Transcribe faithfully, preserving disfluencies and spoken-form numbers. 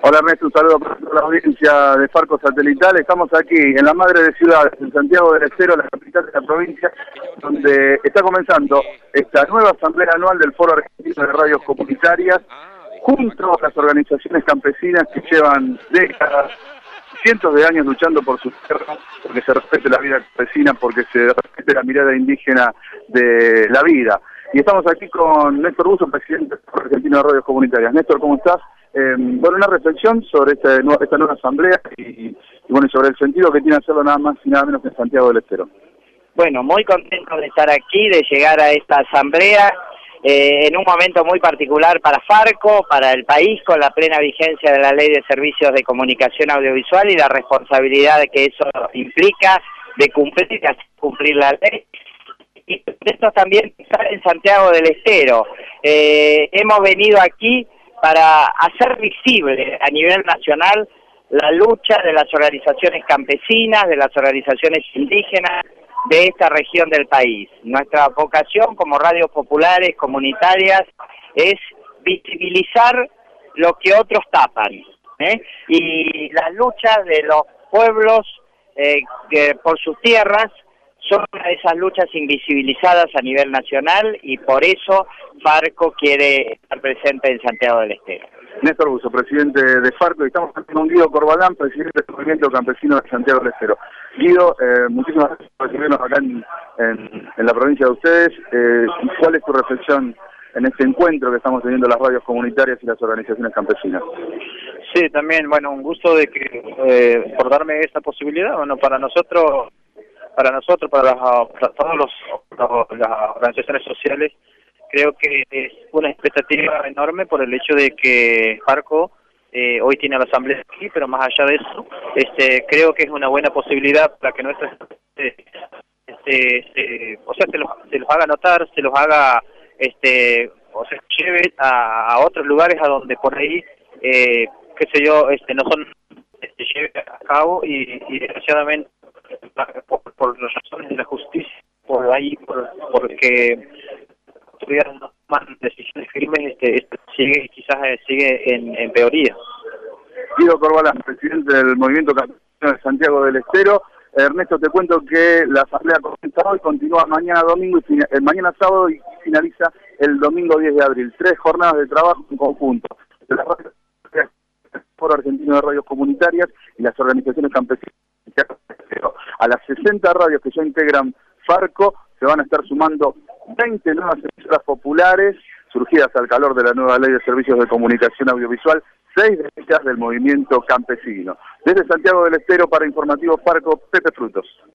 Hola Ernesto, un saludo para toda la audiencia de Farco Satelital. Estamos aquí en la madre de ciudades, en Santiago del Estero, la capital de la provincia, donde está comenzando esta nueva asamblea anual del Foro Argentino de Radios Comunitarias, junto a las organizaciones campesinas que llevan décadas, cientos de años luchando por sus tierras, porque se respete la vida campesina, porque se respete la mirada indígena de la vida. Y estamos aquí con Néstor Busso, presidente del Foro Argentino de Radios Comunitarias. Néstor, ¿cómo estás? Eh, bueno, una reflexión sobre este, esta nueva asamblea y, y bueno, sobre el sentido que tiene hacerlo nada más y nada menos que en Santiago del Estero. Bueno, muy contento de estar aquí, de llegar a esta asamblea eh, en un momento muy particular para Farco, para el país, con la plena vigencia de la Ley de Servicios de Comunicación Audiovisual y la responsabilidad que eso implica de cumplir, de hacer cumplir la ley. Y esto también está en Santiago del Estero. Eh, hemos venido aquí para hacer visible a nivel nacional la lucha de las organizaciones campesinas, de las organizaciones indígenas de esta región del país. Nuestra vocación como radios populares, comunitarias, es visibilizar lo que otros tapan, ¿eh? Y las luchas de los pueblos eh, que por sus tierras son una de esas luchas invisibilizadas a nivel nacional y por eso Farco quiere estar presente en Santiago del Estero. Néstor Busso, presidente de Farco, y estamos con Guido Corbalán, presidente del Movimiento Campesino de Santiago del Estero. Guido, eh, muchísimas gracias por recibirnos acá en, en, en la provincia de ustedes. Eh, ¿Cuál es tu reflexión en este encuentro que estamos teniendo las radios comunitarias y las organizaciones campesinas? Sí, también, bueno, un gusto de que eh, por darme esta posibilidad. Bueno, para nosotros... Para nosotros, para, las, para todas las organizaciones sociales, creo que es una expectativa enorme por el hecho de que Farco eh, hoy tiene la asamblea aquí, pero más allá de eso, este, creo que es una buena posibilidad para que nuestras, este, este, o sea, se los, se los haga notar, se los haga, este, o sea, lleve a, a otros lugares a donde por ahí, eh, qué sé yo, este, no son, este, lleve a cabo y, y desgraciadamente Por, por las razones de la justicia, por ahí, por, porque autoridades no toman decisiones firmes, este, este sigue quizás eh, sigue en, en peoría. Guido Corbalán, presidente del Movimiento Campesino de Santiago del Estero. Ernesto, te cuento que la asamblea comienza hoy, continúa mañana domingo y eh, mañana sábado y finaliza el domingo diez de abril. Tres jornadas de trabajo en conjunto de la Foro Argentino de Radios Comunitarias y las organizaciones campesinas. A las sesenta radios que ya integran Farco se van a estar sumando veinte nuevas emisoras populares surgidas al calor de la nueva Ley de Servicios de Comunicación Audiovisual, seis de ellas del movimiento campesino. Desde Santiago del Estero para Informativo Farco, Pepe Frutos.